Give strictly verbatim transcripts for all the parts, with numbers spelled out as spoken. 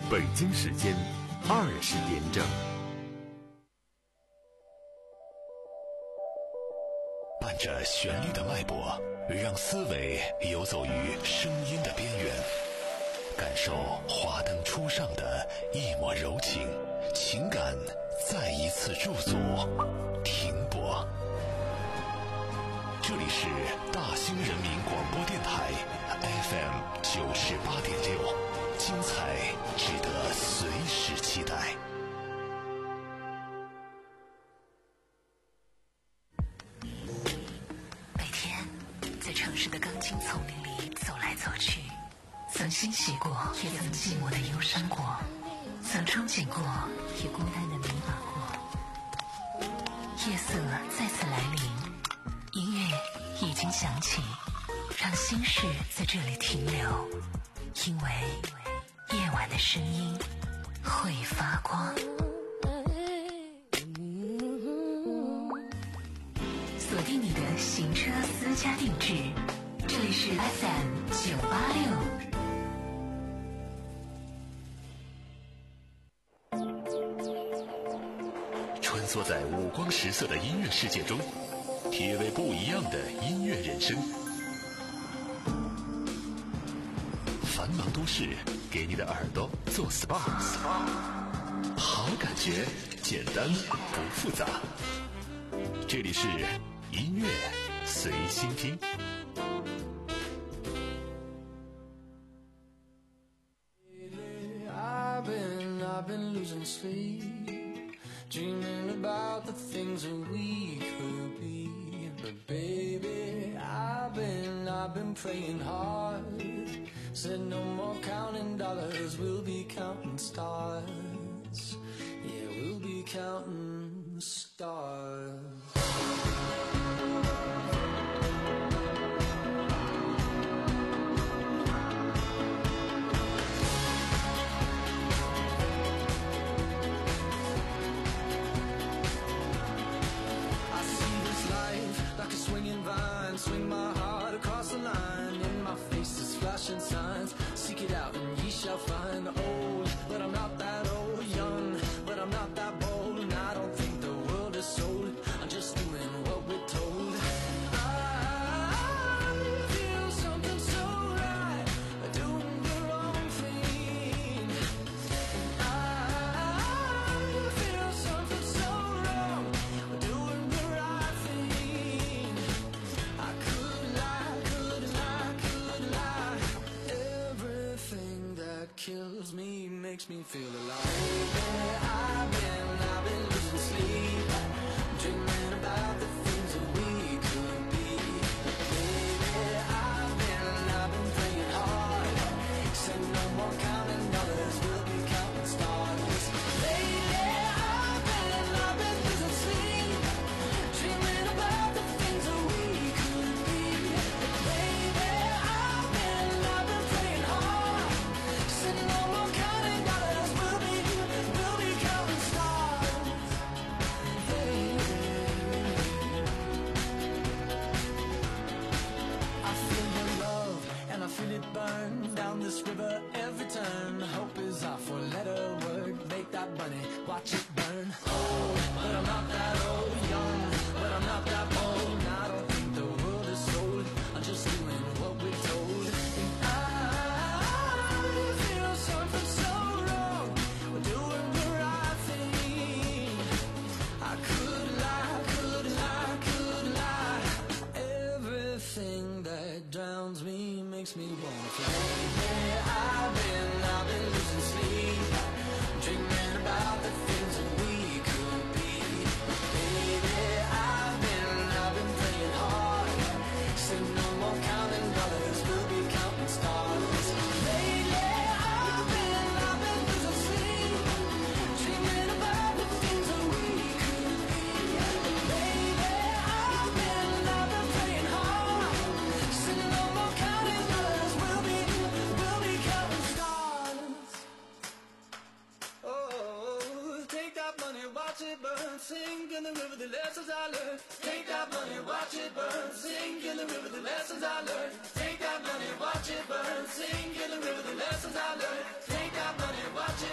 北京时间二十点整。 伴着旋律的脉搏，让思维游走于声音的边缘，感受华灯初上的一抹柔情，情感再一次驻足停泊。这里是大兴人民广播电台 F M 九十八点六，精彩值得随时期待。 每天在城市的钢筋丛林里走来走去，曾欣喜过，也曾寂寞的忧伤过，曾憧憬过，也孤单的迷茫过。夜色再次来临，音乐已经响起，让心事在这里停留，因为夜晚的声音会发光。锁定你的行车私家定制，这里是 F M 九八六。 穿梭在五光十色的音乐世界中，体味不一样的音乐人生。繁忙都市给你的耳朵做 S P A， 好感觉简单不复杂。这里是音乐随心听。 I've been, I've been losing sleep, dreaming about the things that we could be. But baby, I've been, I've been praying hard. Said no more counting dollars, we'll be counting stars. Yeah, we'll be counting stars. Like a swinging vine, swing my heart across the line. In my face is flashing signs. Seek it out and ye shall find. Old, but I'm not that old. Young, but I'm not that bold. And I don't think the world is sold. I'm just doing what we're told. I feel something so right, doing the wrong thing. I feel something so wrong, doing the right thing. I could lie, could lie, could lie. Everything that kills me makes me feel alive. Yeah, I've been, I've been losing sleep, dreaming about the things that we could be. Baby, I've been, I've been praying hard. Said no more counting dollars, we'll be counting stars. Lately, I've been, I've been losing sleep, dreaming about the things that we could be. Baby, I've been, I've been praying hard. Said no more counting dollars, we'll be, we'll be counting stars. Hey. I feel your love and I feel it burn down this river every turn. Hope is our four-letter word. Make that money, watch it burn. Old, but I'm not that old. Young, but I'm not that bold. And I don't think the world is sold. I'm just doing what we're told. And I feel something so wrong. We're doing the right thing. I could lie, could lie, could lie. Everything that drowns me makes me wanna fly. Yeah, I've been, I've been losing sleep, dreaming about the things that we could be. Baby, I've been, I've been praying hard. Said no more counting dollars, we'll be counting stars. Lately, I've been, I've been losing sleep, dreaming about the things that we could be. Baby, I've been, I've been praying hard. Said no more counting dollars, we'll be, we'll be counting stars. Oh, take that money, watch it burn, sink in the river, the lessons I learned. Take that money, watch it burn, sink in the river, the lessons I learned. Take that money, watch it burn, sink in the river, the lessons I learned. Take that money, watch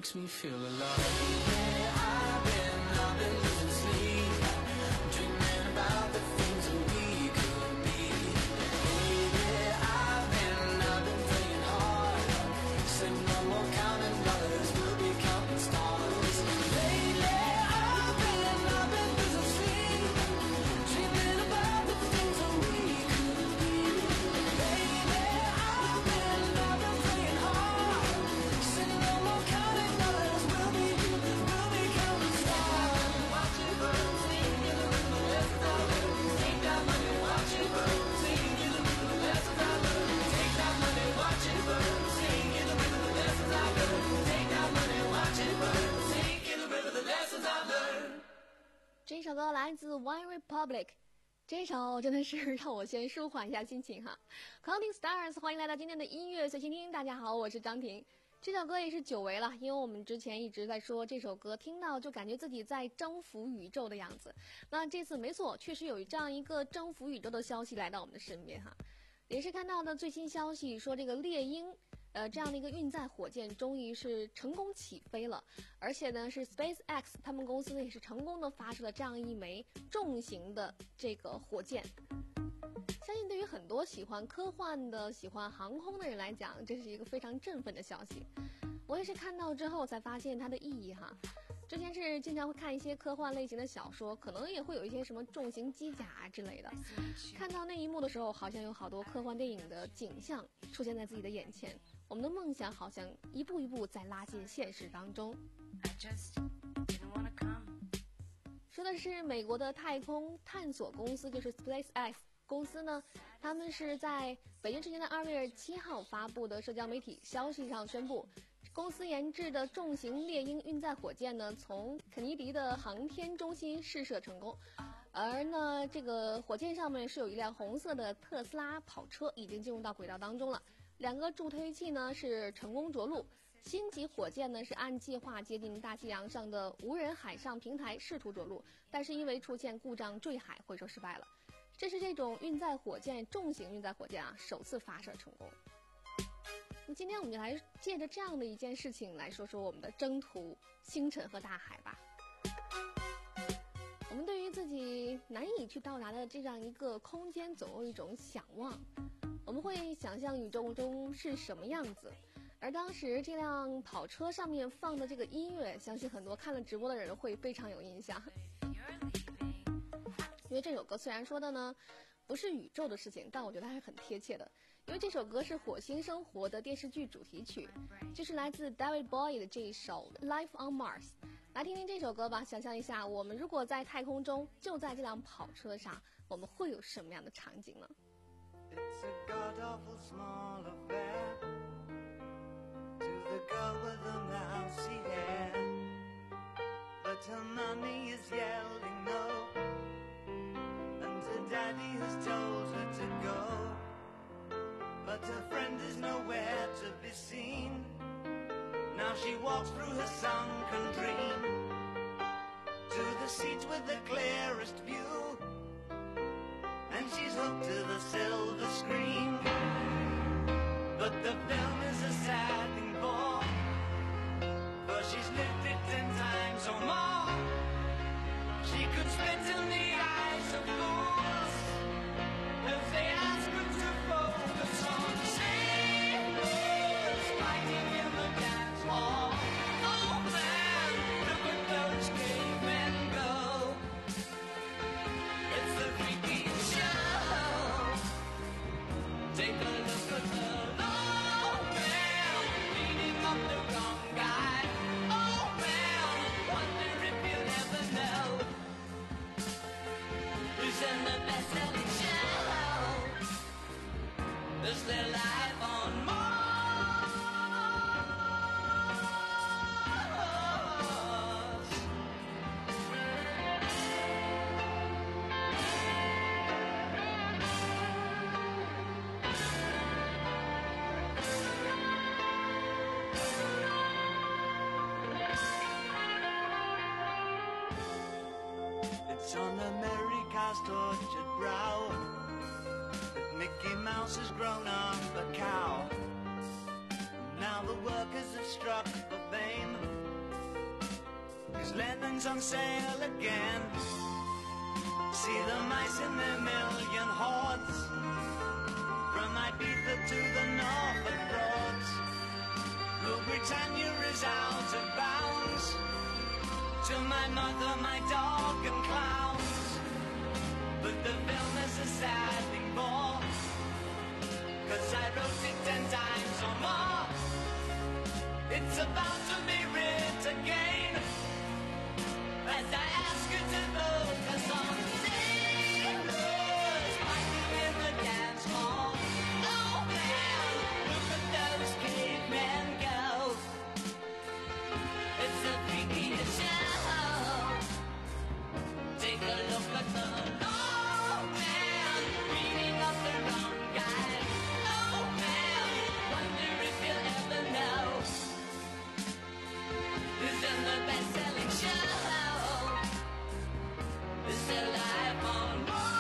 makes me feel alive. Yeah, I've been, I've been losing sleep, dreaming about the things that we could be. Baby, I've been, I've been praying hard, said no more counting dollars, we'll be counting stars. Lately, I've been, I've been losing sleep, dreaming about the things that we could be. Baby, I've been, I've been praying hard, said no more counting dollars, we'll be, we'll be counting stars. Watch it burn, sing, you're the rhythm, the lessons I learned. Take that money, watch it burn, sing, you're the rhythm, the lessons I learned. Take that money, watch it burn, sing, you're the rhythm, the lessons I learned. Take that money, watch it burn, sing, you're the rhythm, the lessons I learned. 这首歌来自 One Republic， 这首真的是让我先舒缓一下心情哈。Counting Stars， 欢迎来到今天的音乐随心听，大家好，我是张婷。这首歌也是久违了，因为我们之前一直在说这首歌听到就感觉自己在征服宇宙的样子。那这次没错，确实有这样一个征服宇宙的消息来到我们的身边哈。也是看到的最新消息说，这个猎鹰呃，这样的一个运载火箭终于是成功起飞了，而且呢是 SpaceX 他们公司呢也是成功的发射了这样一枚重型的这个火箭。相信对于很多喜欢科幻的、喜欢航空的人来讲，这是一个非常振奋的消息。我也是看到之后才发现它的意义哈。之前是经常会看一些科幻类型的小说，可能也会有一些什么重型机甲啊之类的。看到那一幕的时候，好像有好多科幻电影的景象出现在自己的眼前，我们的梦想好像一步一步在拉近现实当中。说的是美国的太空探索公司，就是 SpaceX 公司呢，他们是在北京时间的二月七号发布的社交媒体消息上宣布，公司研制的重型猎鹰运载火箭呢，从肯尼迪的航天中心试射成功。而呢，这个火箭上面是有一辆红色的特斯拉跑车，已经进入到轨道当中了。两个助推器呢是成功着陆。星级火箭呢是按计划接近大西洋上的无人海上平台试图着陆，但是因为出现故障坠海，回收失败了。这是这种运载火箭重型运载火箭啊首次发射成功。那今天我们就来借着这样的一件事情来说说我们的征途星辰和大海吧。我们对于自己难以去到达的这样一个空间总有一种想望，我们会想象宇宙中是什么样子。而当时这辆跑车上面放的这个音乐，相信很多看了直播的人会非常有印象。因为这首歌虽然说的呢不是宇宙的事情，但我觉得还是很贴切的。因为这首歌是火星生活的电视剧主题曲，就是来自 David Bowie 的这一首 Life on Mars。 来听听这首歌吧，想象一下我们如果在太空中，就在这辆跑车上，我们会有什么样的场景呢？ It's a god-awful small affair to the girl with the mousy hair, but her mommy is yelling no, and her daddy has told her to go, but her friend is nowhere to be seen. Now she walks through her sunken dream to the seat with the clearest view, and she's hooked to the silver screen. But the film is a sad thing for, for she's lived it ten times or more. She could spit in the eyes of fools if they ask her to focus on sailors fighting in the dance hall. Oh man, look at those cavemen go. It's the freaky show. Take a look at the old man beating up the wrong guy. Oh man, wonder if you'll ever know who's in the best-selling show. Is there life on Mars? It's on America's tortured brow that Mickey Mouse has grown up a cow. Now the workers have struck for fame. 'cause Lennon's on sale again. See the mice in their million hordes, from Ibiza to the Norfolk Broads. Rule Britannia is out of bounds, to my mother, my dog and clowns. But the film is a sad thing more, 'cause I wrote it ten times or more. It's about to be writ again, as I ask you to focus on sailors fighting in the dance hall. Oh man, look at those cavemen go. It's a freakiest show. Take a look at the old man reading up their own guide. Oh man, wonder if you'll ever know. This is the best-selling show. It's their life on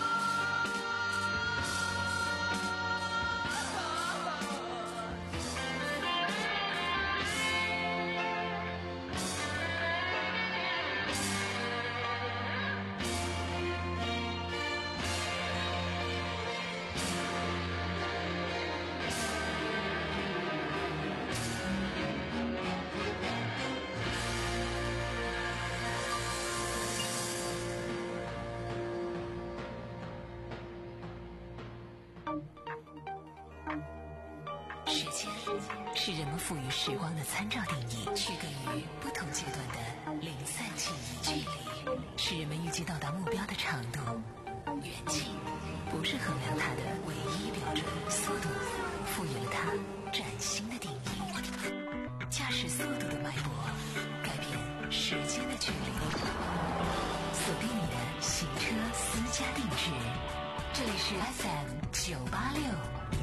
时间是人们赋予时光的参照定义，区隔于不同阶段的零散记忆。距离是人们预计到达目标的长度，远近不是衡量它的唯一标准。速度赋予了它崭新的定义，驾驶速度的脉搏改变时间的距离。锁定你的行车私家定制，这里是 F M 九八六。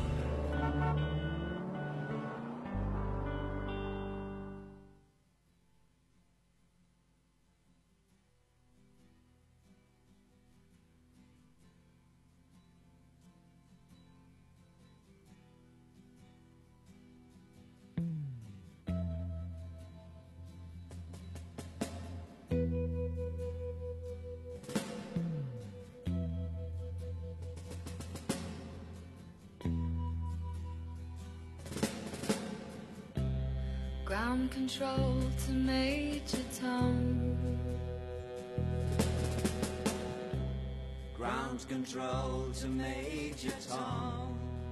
Ground control to Major Tom. Ground control to Major Tom.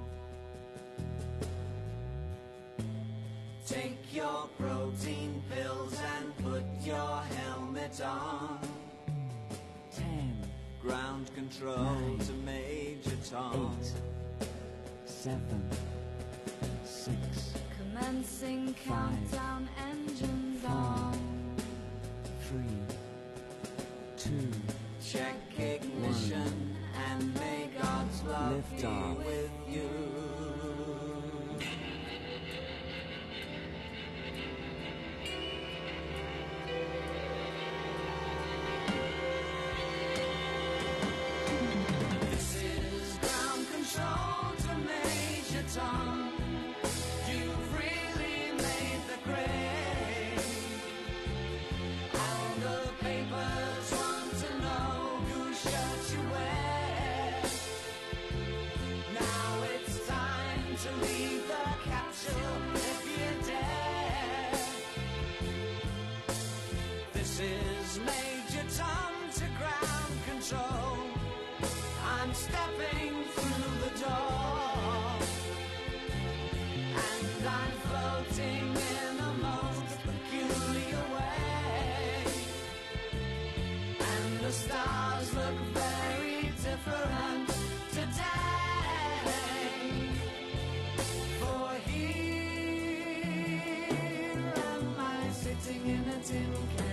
Take your protein pills and put your helmet on. Ten. Ground control Nine. to Major Tom. Eight. Seven. Six. Commencing countdown, engines on. Three. Two. Check ignition and may God's love Lift be off. with you. This is ground control to Major Tom. You've really made the grade. All the papers want to know whose shirt you wear. Now it's time to leave the capsule if you dare. This is Major Tom to ground control. I'm stepping through the door, and I'm floating in a most peculiar way, and the stars look very different today. For here am I sitting in a tin can.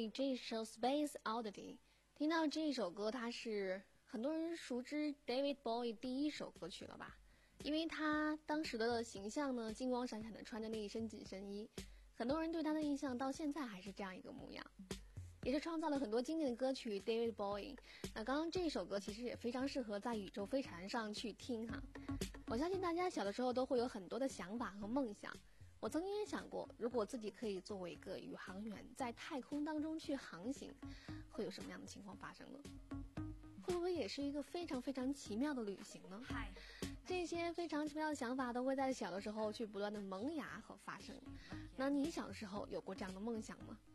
Bowie 这首 Space Oddity。听到这首歌，它是很多人熟知 David Bowie 第一首歌曲了吧？因为他当时的形象呢，金光闪闪的穿着那一身紧身衣，很多人对他的印象到现在还是这样一个模样，也是创造了很多经典的歌曲 David Bowie。那刚刚这首歌其实也非常适合在宇宙飞船上去听哈。我相信大家小的时候都会有很多的想法和梦想。我曾经也想过，如果自己可以作为一个宇航员在太空当中去航行，会有什么样的情况发生呢？会不会也是一个非常非常奇妙的旅行呢？这些非常奇妙的想法都会在小的时候去不断的萌芽和发生。那你小的时候有过这样的梦想吗？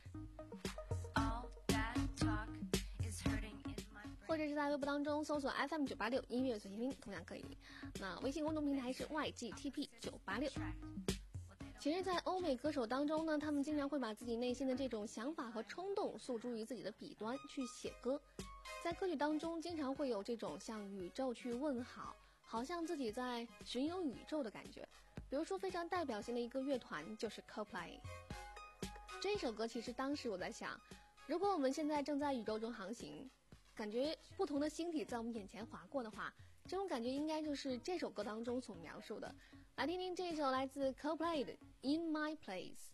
或者是在微博当中搜索 F M 九八六音乐随心听，同样可以。那微信公众平台是 Y G T P 九八六。其实在欧美歌手当中呢，他们经常会把自己内心的这种想法和冲动诉诸于自己的笔端去写歌，在歌曲当中经常会有这种向宇宙去问好，好像自己在巡游宇宙的感觉。比如说非常代表性的一个乐团就是 Coldplay。 这首歌其实当时我在想，如果我们现在正在宇宙中航行，感觉不同的星体在我们眼前划过的话，这种感觉应该就是这首歌当中所描述的。来听听这首来自 Coldplay 的 In My Place。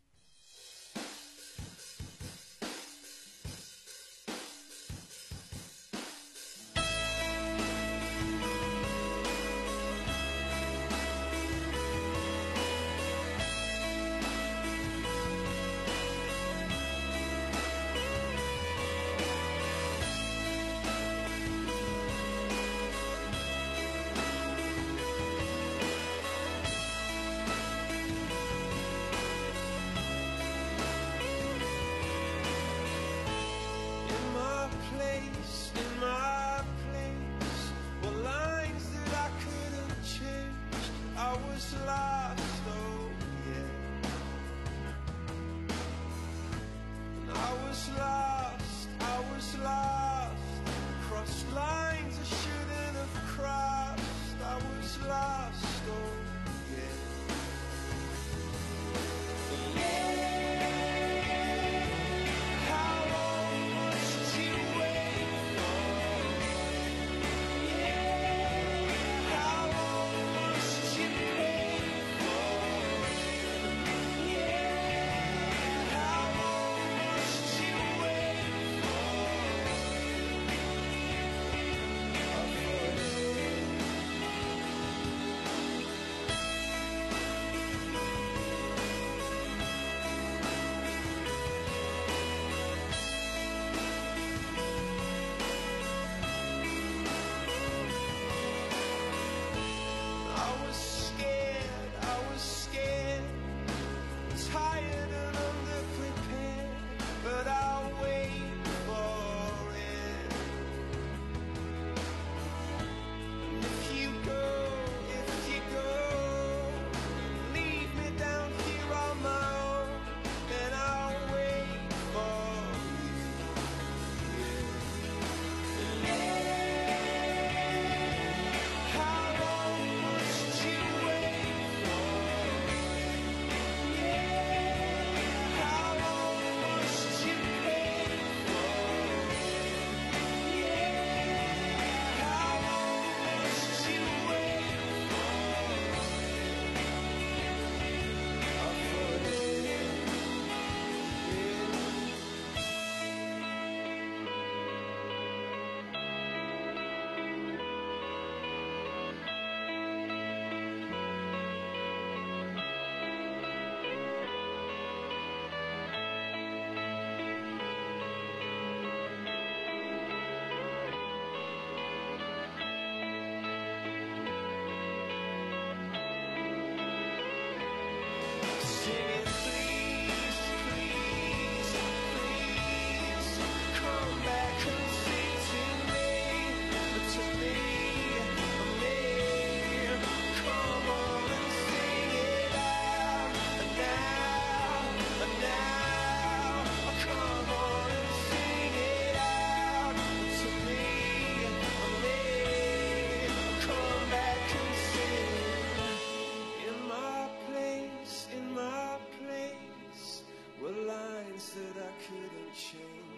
that I couldn't change.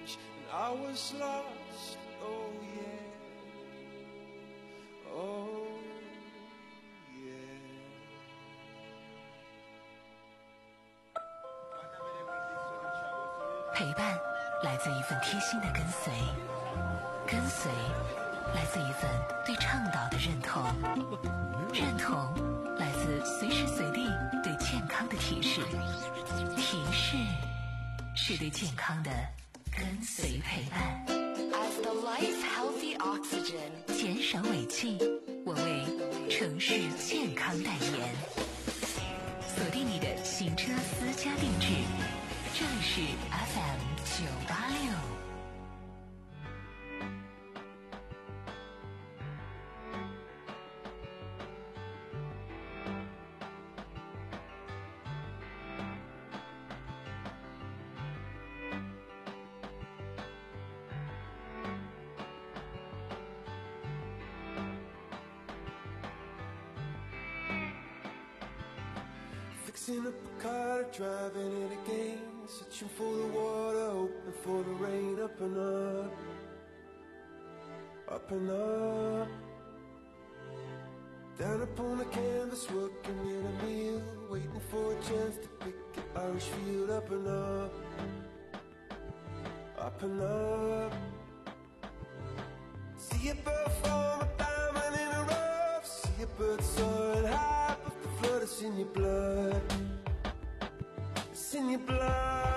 was lost, oh yeah, oh yeah. 陪伴来自一份贴心的跟随，跟随来自一份对倡导的认同，认同来自随时随地对健康的提示，提示是对健康的跟随陪伴。 As the life's healthy oxygen， 减少尾气，我为城市健康代言。锁定你的行车私家定制，这里是 F M 九八六。 Fixing up a car, driving it again, searching for the water, hoping for the rain. Up and up, up and up, down upon the canvas, working in a meal, waiting for a chance to pick an Irish field. Up and up, up and up, see a bird form a diamond in a rough, see a bird soaring high, but the flood is in your blood. It's in your blood.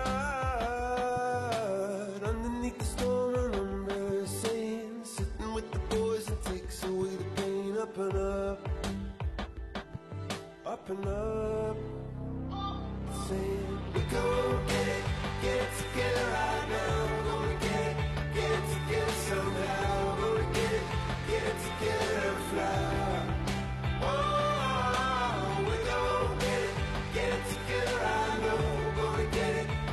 Underneath the storm, an umbrella saying, sitting with the boys and takes away the pain. Up and up, up and up, saying, we gonna get it, get it together right now. We're gonna get it, get it together somehow. We're gonna get it, get it together and fly. Oh, we're gonna get it, get it together, I know. We're gonna get it,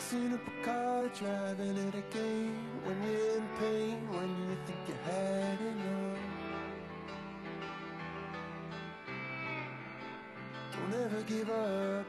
Fixing up a car, driving it again. When you're in pain, when you think you had enough. Don't ever give up.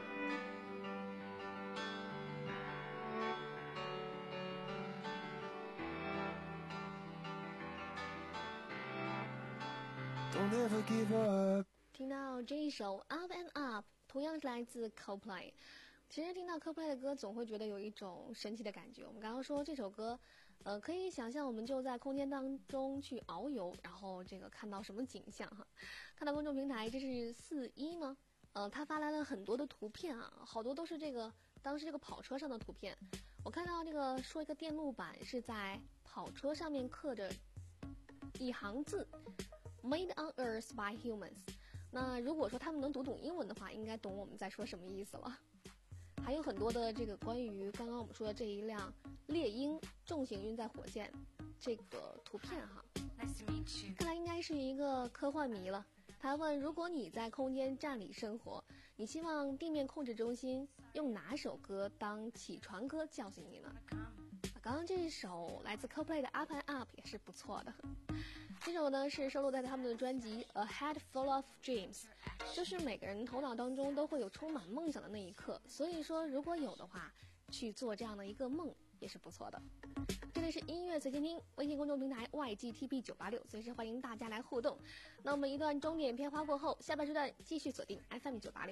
Don't ever give up. 听到这一首 Up and Up 同样是来自 Coldplay。 其实听到 Coldplay 的歌总会觉得有一种神奇的感觉。我们刚刚说这首歌呃，可以想象我们就在空间当中去遨游，然后这个看到什么景象哈。看到公众平台这是四一吗？呃，他发来了很多的图片啊，好多都是这个当时这个跑车上的图片。我看到这个说一个电路板是在跑车上面刻着一行字 Made on Earth by Humans。 那如果说他们能读懂英文的话，应该懂我们在说什么意思了。还有很多的这个关于刚刚我们说的这一辆猎鹰重型运载火箭这个图片哈，看来应该是一个科幻迷了。他问，如果你在空间站里生活，你希望地面控制中心用哪首歌当起床歌叫醒你呢？刚刚这一首来自 Coldplay 的 Up and Up 也是不错的。这首呢是收录在他们的专辑 A Head Full of Dreams， 就是每个人头脑当中都会有充满梦想的那一刻，所以说如果有的话，去做这样的一个梦也是不错的。这里是音乐随心听，微信公众平台 Y G T B 九八六， 随时欢迎大家来互动。那我们一段钟点片花过后，下半时段继续锁定 F M 九八六。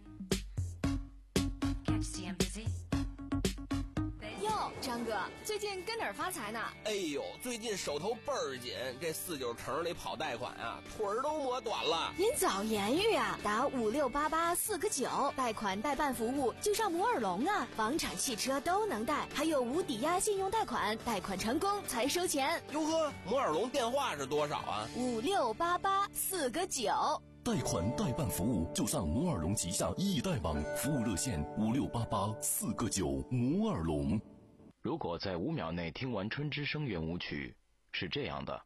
哟，张哥，最近跟哪儿发财呢？ 哎呦，最近手头倍儿紧，这四九城里跑贷款啊，腿儿都磨短了。 您早言语啊，打五六八八四个九，贷款代办服务就上摩尔龙啊，房产、汽车都能贷，还有无抵押信用贷款，贷款成功才收钱。 哟呵，摩尔龙电话是多少啊？ 五六八八四个九。 贷款代办服务就上摩尔龙旗下易贷网，服务热线五六八八四个九。摩尔龙。 如果在五秒内听完春之声圆舞曲，是这样的；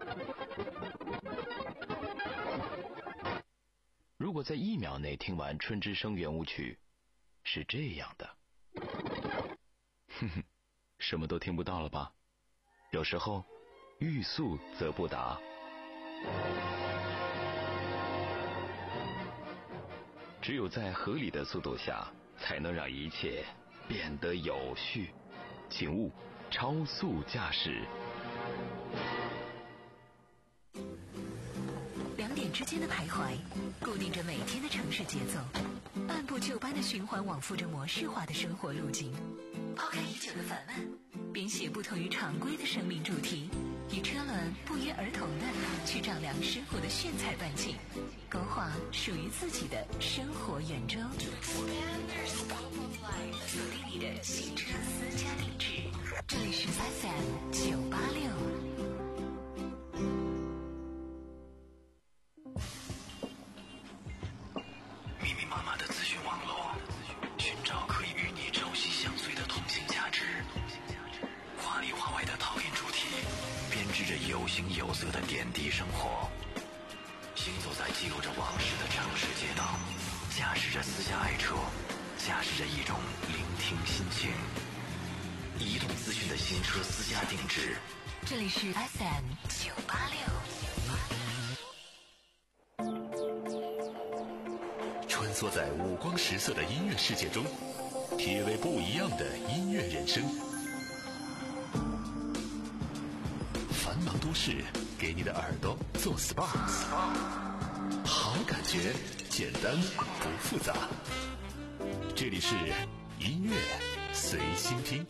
如果在一秒内听完春之声圆舞曲，是这样的。哼哼，什么都听不到了吧？有时候，欲速则不达。只有在合理的速度下，才能让一切变得有序。请勿超速驾驶。 两点之间的徘徊，固定着每天的城市节奏，按部就班的循环往复着模式化的生活路径。抛开已久的烦闷，编写不同于常规的生命主题，与车轮不约而同的去丈量生活的炫彩半径，勾画属于自己的生活圆周。锁定你的新车私家定制，这里是 F M 九八六。 密密麻麻的资讯网络，寻找可以与你朝夕相随的通信价值。华里华外的陶冶主题，编织着有形有色的点滴生活。行走在记录着往事的城市街道，驾驶着私家爱车，驾驶着一种聆听心情。移动资讯的新车私家定制， 这里是 F M 九八六。 穿梭在五光十色的音乐世界中，体味不一样的音乐人生。繁忙都市给你的耳朵做 S P A， 好感觉简单不复杂。这里是音乐随心听。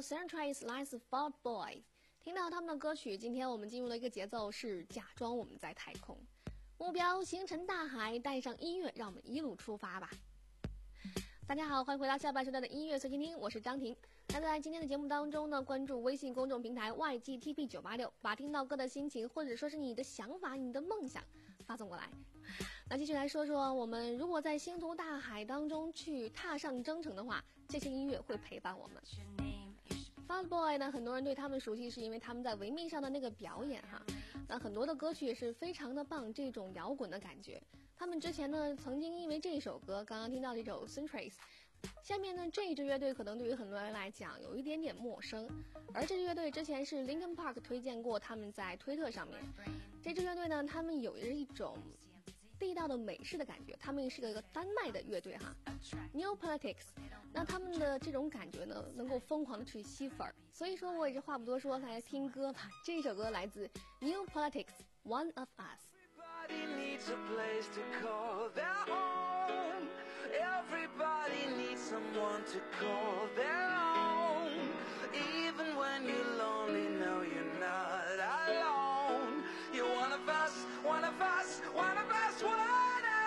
Suntrace 来自 Fall Out Boy。听到他们的歌曲，今天我们进入了一个节奏，是假装我们在太空，目标星辰大海，带上音乐，让我们一路出发吧。大家好，欢迎回到下半时段的音乐随心听，我是张婷。那在今天的节目当中呢，关注微信公众平台 Y G T P 九八六，把听到歌的心情或者说是你的想法、你的梦想发送过来。那继续来说说，我们如果在星途大海当中去踏上征程的话，这些音乐会陪伴我们。Fall Out Boy 呢，很多人对他们熟悉是因为他们在维密上的那个表演哈。那很多的歌曲也是非常的棒，这种摇滚的感觉。他们之前呢，曾经因为这首歌，刚刚听到这首 Suntrace， 下面呢这支乐队可能对于很多人来讲有一点点陌生，而这支乐队之前是 Linkin Park 推荐过他们在推特上面。这支乐队呢，他们有一种地道的美式的感觉，他们是个丹麦的乐队哈 New Politics。 那他们的这种感觉呢，能够疯狂的去吸粉，所以说我也是话不多说，来听歌吧。这首歌来自 New Politics One of Us。Everybody needs a place to call their home. Everybody needs someone to call their own. Even when you're lonely, no, you're not alone. You're one of us, one of us, one of us, one of us.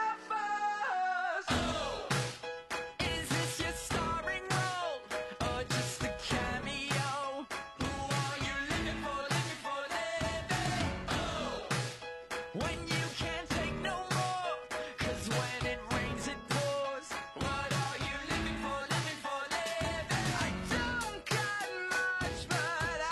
Oh, is this your starring role or just a cameo? Who are you living for, living for, living? Oh, when you can't take no more, 'cause when it rains it pours. What are you living for, living for, living? I don't got much, but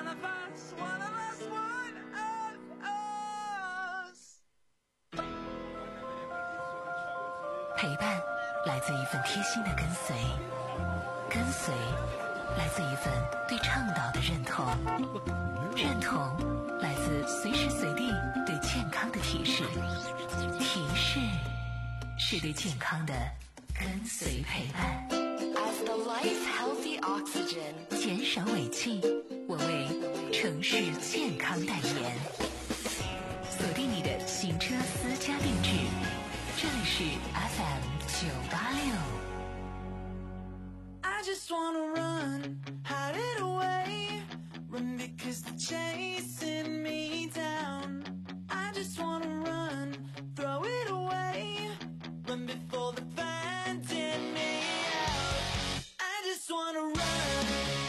one of us, one of us, one of us。 陪伴来自一份贴心的跟随，跟随来自一份对倡导的认同，认同来自随时随地对健康的提示，提示是对健康的跟随陪伴。 As the life healthy oxygen， 减少尾气，我为城市健康代言。锁定你的行车私家定制，这里是 F M 九八六。 I just wanna run, hide it away, run because they're chasing me down. I just wanna run, throw it away, run before they find me out. I just wanna run.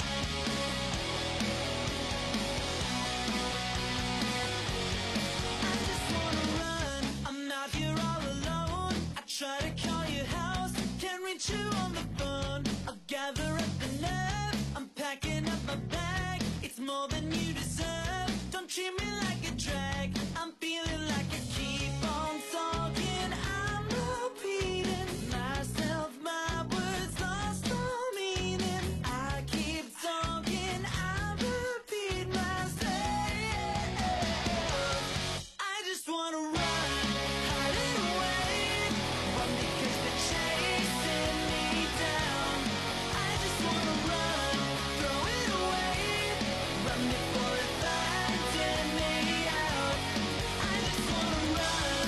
I just wanna run, I'm out here all alone. I try to call your house, can't reach you on the phone. I'll gather up the nerve, I'm packing up my bag. It's more than you deserve, don't treat me like a drag. I'm feeling like I keep on talking, I'm repeating myself, my words lost all meaning. I keep talking, I repeat myself. I just wanna run, hide it away, run because they're chasing me down. I just wanna run, throw it away, run before they find me out. I just wanna run,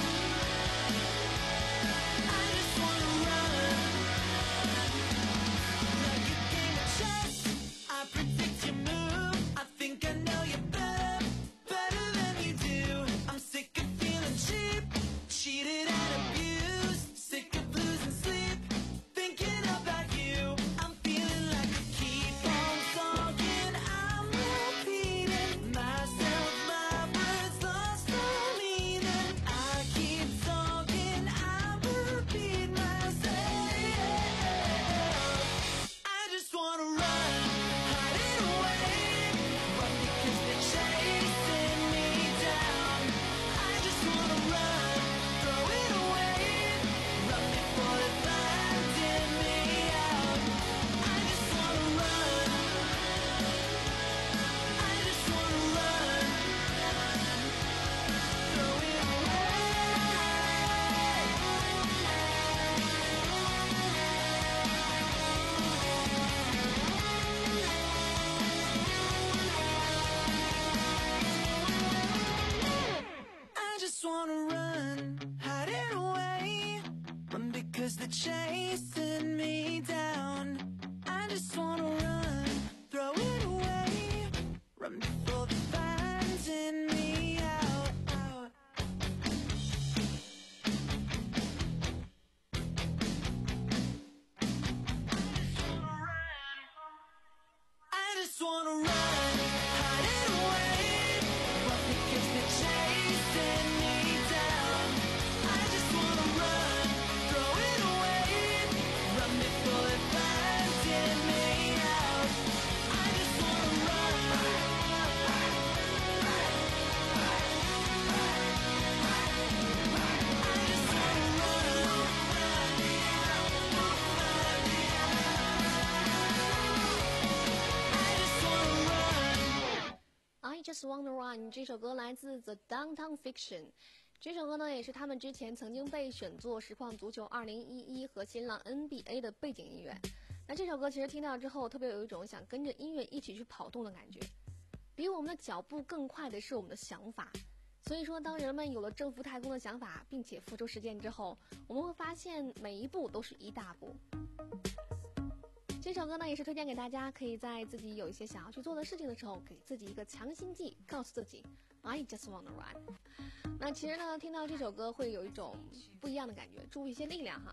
I just wanna run. Like a game of chess, I predict your move. I think I know you better, better than you do. I'm sick of feeling cheap, cheated and abused, sick of losing sleep, thinking about you. I'm feeling like I keep on talking, I'm repeating myself, my words lost all meaning. I keep talking, I repeat myself. I just wanna run, hide it away, run because they're chasing me down. I just wanna run, throw it away, run before they find me out. I just wanna run, I just wanna run, throw it away. I just wanna run, hide it away, run because they're chasing me down. I just wanna run, throw it away, run before they find me out, out. I just wanna run, hide it away, run because they're chasing me down. I just wanna run, throw it away, run before they find me out. I just wanna run. I just wanna run. I Just Wanna Run 这首歌来自 The Downtown Fiction， 这首歌呢也是他们之前曾经被选作实况足球二零一一和新浪 N B A 的背景音乐。那这首歌其实听到之后，特别有一种想跟着音乐一起去跑动的感觉。比我们的脚步更快的是我们的想法。所以说，当人们有了征服太空的想法，并且付诸实践之后，我们会发现每一步都是一大步。这首歌呢也是推荐给大家，可以在自己有一些想要去做的事情的时候，给自己一个强心剂，告诉自己 I just wanna run。 那其实呢听到这首歌会有一种不一样的感觉，注入一些力量哈。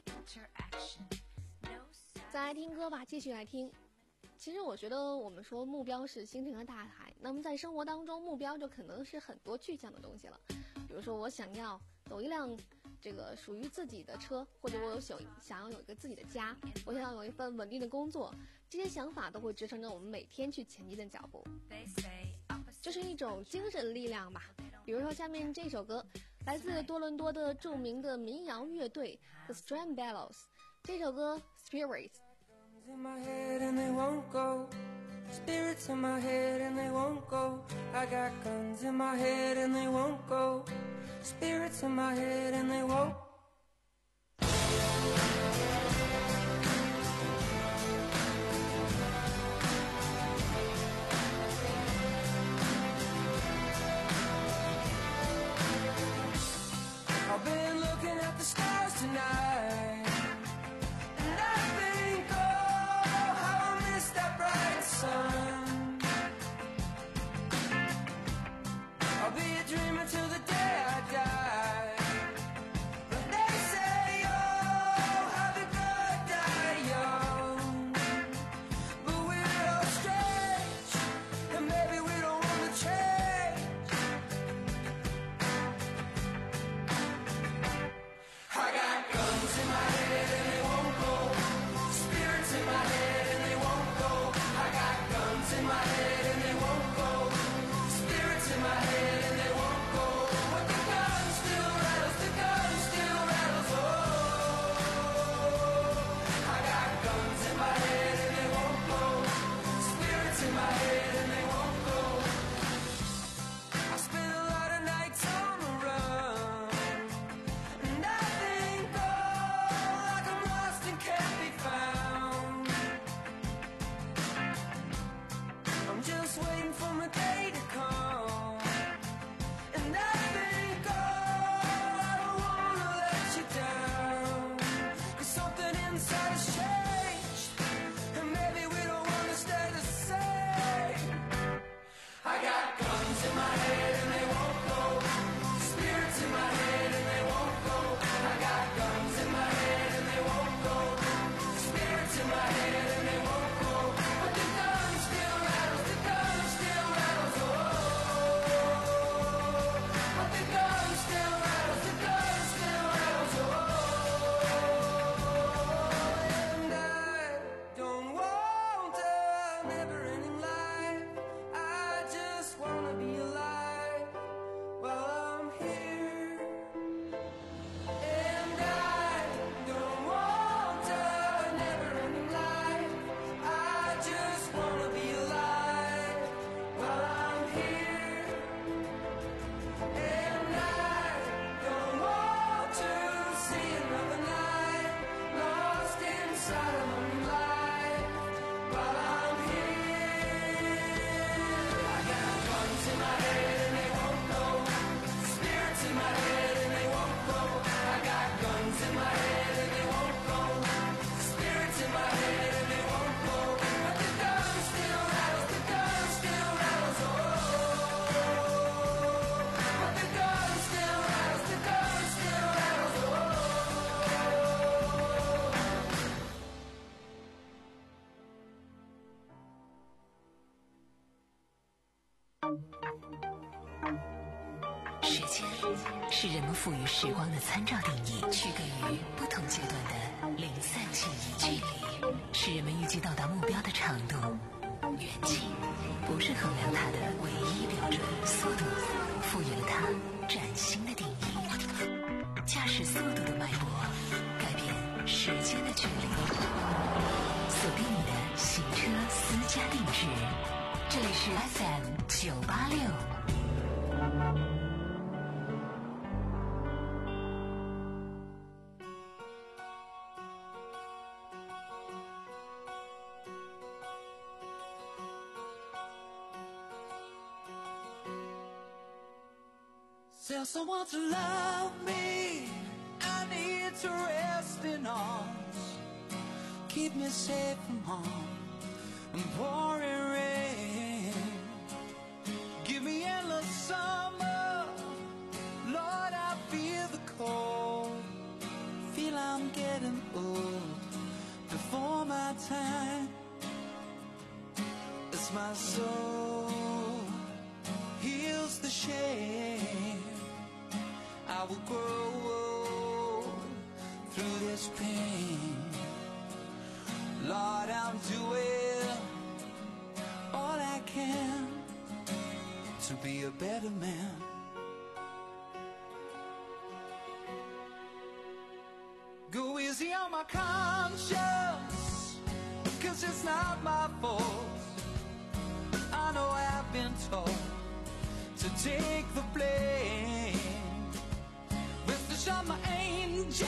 再来听歌吧，继续来听。其实我觉得我们说目标是星辰和大海，那么在生活当中目标就可能是很多具象的东西了。比如说我想要走一辆这个属于自己的车，或者我有想想要有一个自己的家，我想要有一份稳定的工作，这些想法都会支撑着我们每天去前进的脚步，就是一种精神力量吧。比如说下面这首歌，来自多伦多的著名的民谣乐队 The Stramballows， 这首歌 Spirits。In my head and they won't go. Spirits in my head and they won't go. I got guns in my head and they won't go. Spirits in my head and they won't. I've been looking at the stars tonight.And I think, oh, how I miss that bright sun. I'll be a dreamer till the day I die. But they say, oh, have a good die young. But we're all strange, and maybe we don't want to change. I got guns in my head.In my head and they won't go. I got guns in my head and they won't go. Spirits in my head and they won't go. But the gun still rattles, the gun still rattles. Oh, I got guns in my head and they won't go. Spirits in my head and they won't go. I spent a lot of nights on the run, and I think, oh, like I'm lost and can't be found.Just waiting for my day to come. And I think, oh, I don't wanna let you down. Cause something inside has changed, and maybe we don't wanna stay the same. I got guns in my head and they won't go. Spirits in my head and they won't go. I got guns in my head and they won't go. Spirits in my head and they won't go. But the gun still rattles.The gun still rattles, oh, but the gun still rattles, the gun still rattles, oh, and I don't want a never-ending life, I just wanna be alive while I'm here, and I don't want a never-ending life, I just wanna be alive.While I'm here, and I don't want to see another night lost inside a lonely life. While I'm here, I got guns in my head and they won't go. Spirits in my head and they won't go. I got guns in my head and they won't go. Spirits in my head and they won't go. But the gun still rattles, the gun still rattles, oh.But the gun still rattles, the gun still rattles, oh. 时间是人们赋予时光的参照定义，区隔于不同阶段的零散记忆。距离是人们预计到达目标的长度，远近不是衡量它的唯一标准，速度赋予了它崭新的定义。驾驶速度的脉搏，改变时间的距离。锁定你的行车私家定制，这里是 F M 九八六。 Tell someone to love me. I need to rest in arms. Keep me safe from harm and pouring rain. Give me endless summer. Lord, I feel the cold. Feel I'm getting old before my time. As my soul heals the shame, I will grow old. this pain. Lord, I'm doing all I can to be a better man. Go easy on my conscience, 'cause it's not my fault. I know I've been told to take the blame. Wish on my angels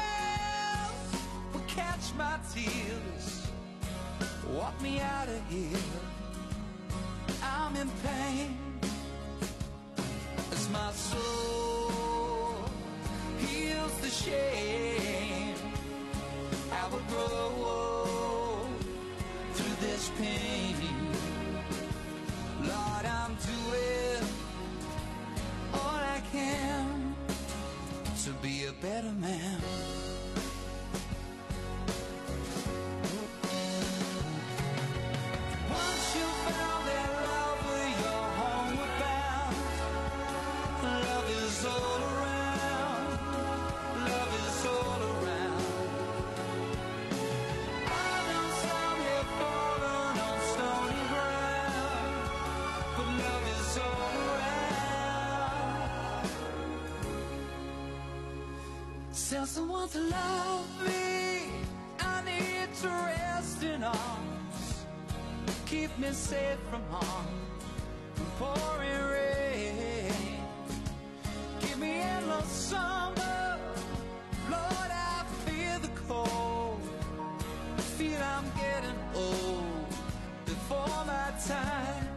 would catch my tears, walk me out of here. I'm in pain as my soul heals the shame. I will grow through this pain. Lord, I'm doing all I can to be a better man. Once you found that love where you're homeward bound, love is all around, love is all around. I know some have fallen on stony ground, but love is all around. Tell someone to love me, I need to rest in arms. Keep me safe from harm, from pouring rain. Give me endless summer, Lord, I feel the cold. Feel I'm getting old before my time.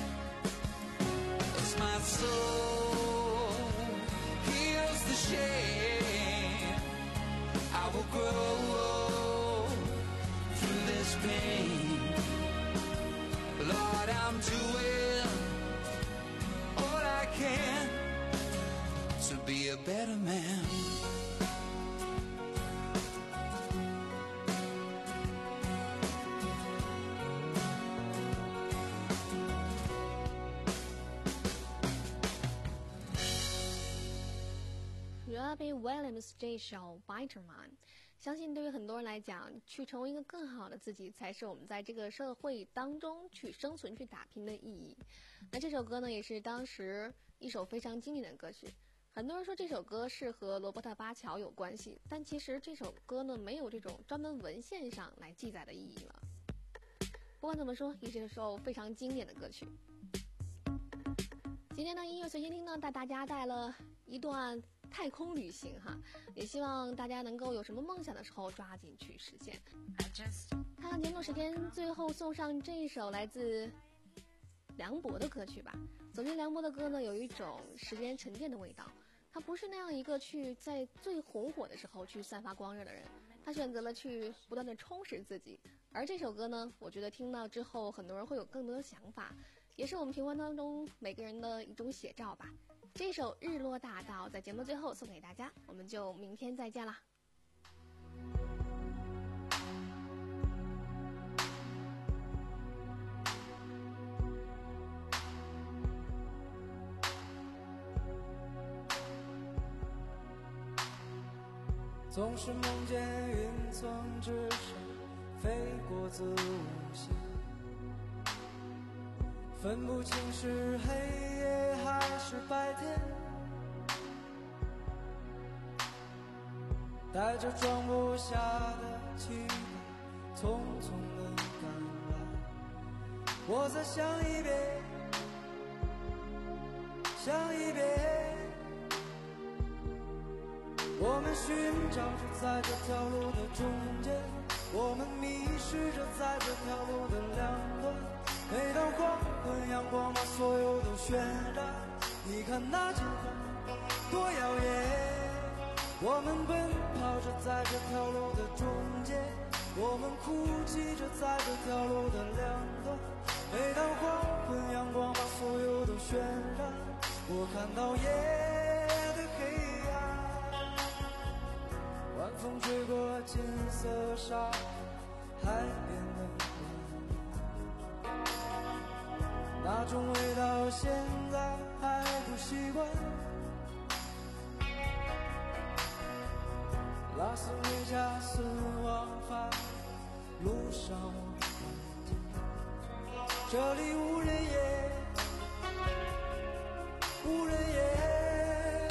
As my soul heals the shame, I will grow through this pain. Lord, I'm doing all I can to be a better man. Robbie Williams 这首 Better Man， 相信对于很多人来讲，去成为一个更好的自己，才是我们在这个社会当中去生存、去打拼的意义。那这首歌呢，也是当时一首非常经典的歌曲。很多人说这首歌是和罗伯特巴乔有关系，但其实这首歌呢，没有这种专门文献上来记载的意义了。不管怎么说，也是一首非常经典的歌曲。今天呢，音乐随心听呢，带大家带了一段太空旅行哈，也希望大家能够有什么梦想的时候抓紧去实现。看看节目时间，最后送上这一首来自梁博的歌曲吧。总之，梁博的歌呢，有一种时间沉淀的味道。他不是那样一个去在最红火的时候去散发光热的人，他选择了去不断的充实自己。而这首歌呢，我觉得听到之后，很多人会有更多的想法，也是我们平凡当中每个人的一种写照吧。这首《日落大道》在节目最后送给大家，我们就明天再见啦。 总是梦见云层之上飞过子午线，分不清是黑夜还是白天，带着装不下的期待，匆匆地赶来。我再想一遍，想一遍。我们寻找着在这条路的中间，我们迷失着在这条路的两端。每当黄昏，阳光把所有都渲染，你看那金黄多耀眼。我们奔跑着在这条路的中间，我们哭泣着在这条路的两端。每当黄昏，阳光把所有都渲染，我看到夜的黑暗。晚风吹过金色沙海边的蓝，那种味道现在还不习惯。啦拉斯维加斯往返路上，这里无人烟，无人烟。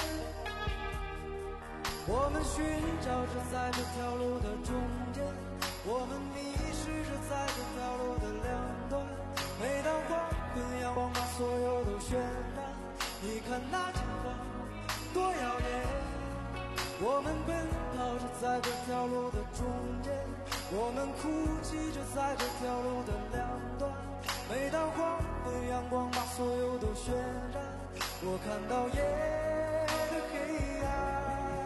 我们寻找着在这条路的中间，我们迷失着在这条路的两端。每当黄昏阳光把所有都渲染，你看那前方多耀眼。我们奔跑着在这条路的中间，我们哭泣着在这条路的两端。每当黄昏阳光把所有都渲染，我看到夜的黑暗。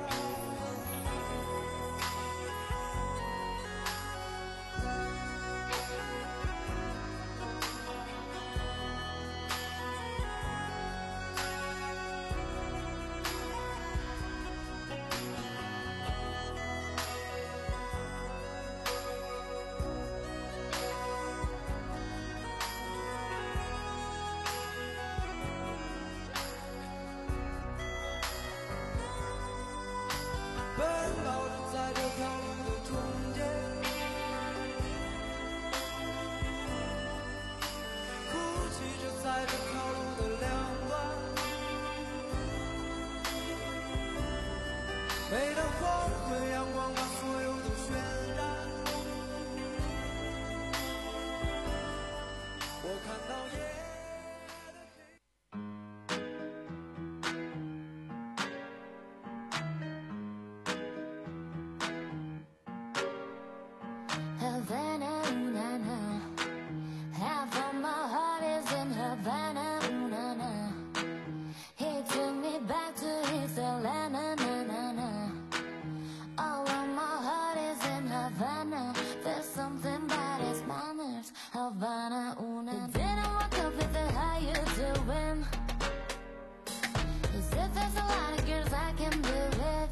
奔跑着在这条路的中间，哭泣着在这条路的两端。每当黄昏阳光把所有都渲染，我看到夜。 Havana, ooh, na, na. Half of my heart is in Havana, ooh, na, na. He took me back to his Atlanta, na, na, na. All of my heart is in Havana. There's something about his manners, Havana, ooh, na, na. Didn't walk up with the how you doing. He said there's a lot of girls I can do it.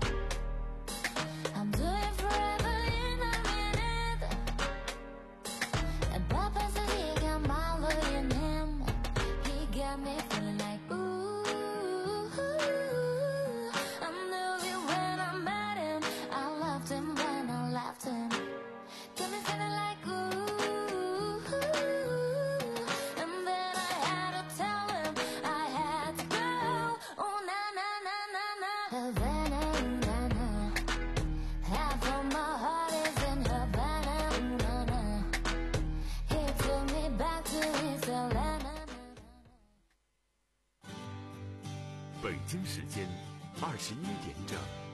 I'm doing forever in a minute. And Papa says he got my love in him. He got me feeling like ooh. I knew it when I met him. I loved him when I left him. Got me feeling like ooh. And then I had to tell him I had to go. Oh na na na na na. Havana, ooh, na na. Half of my heart is in Havana, ooh, na, na. He took me back to his Atlanta. 北京时间二十一点整。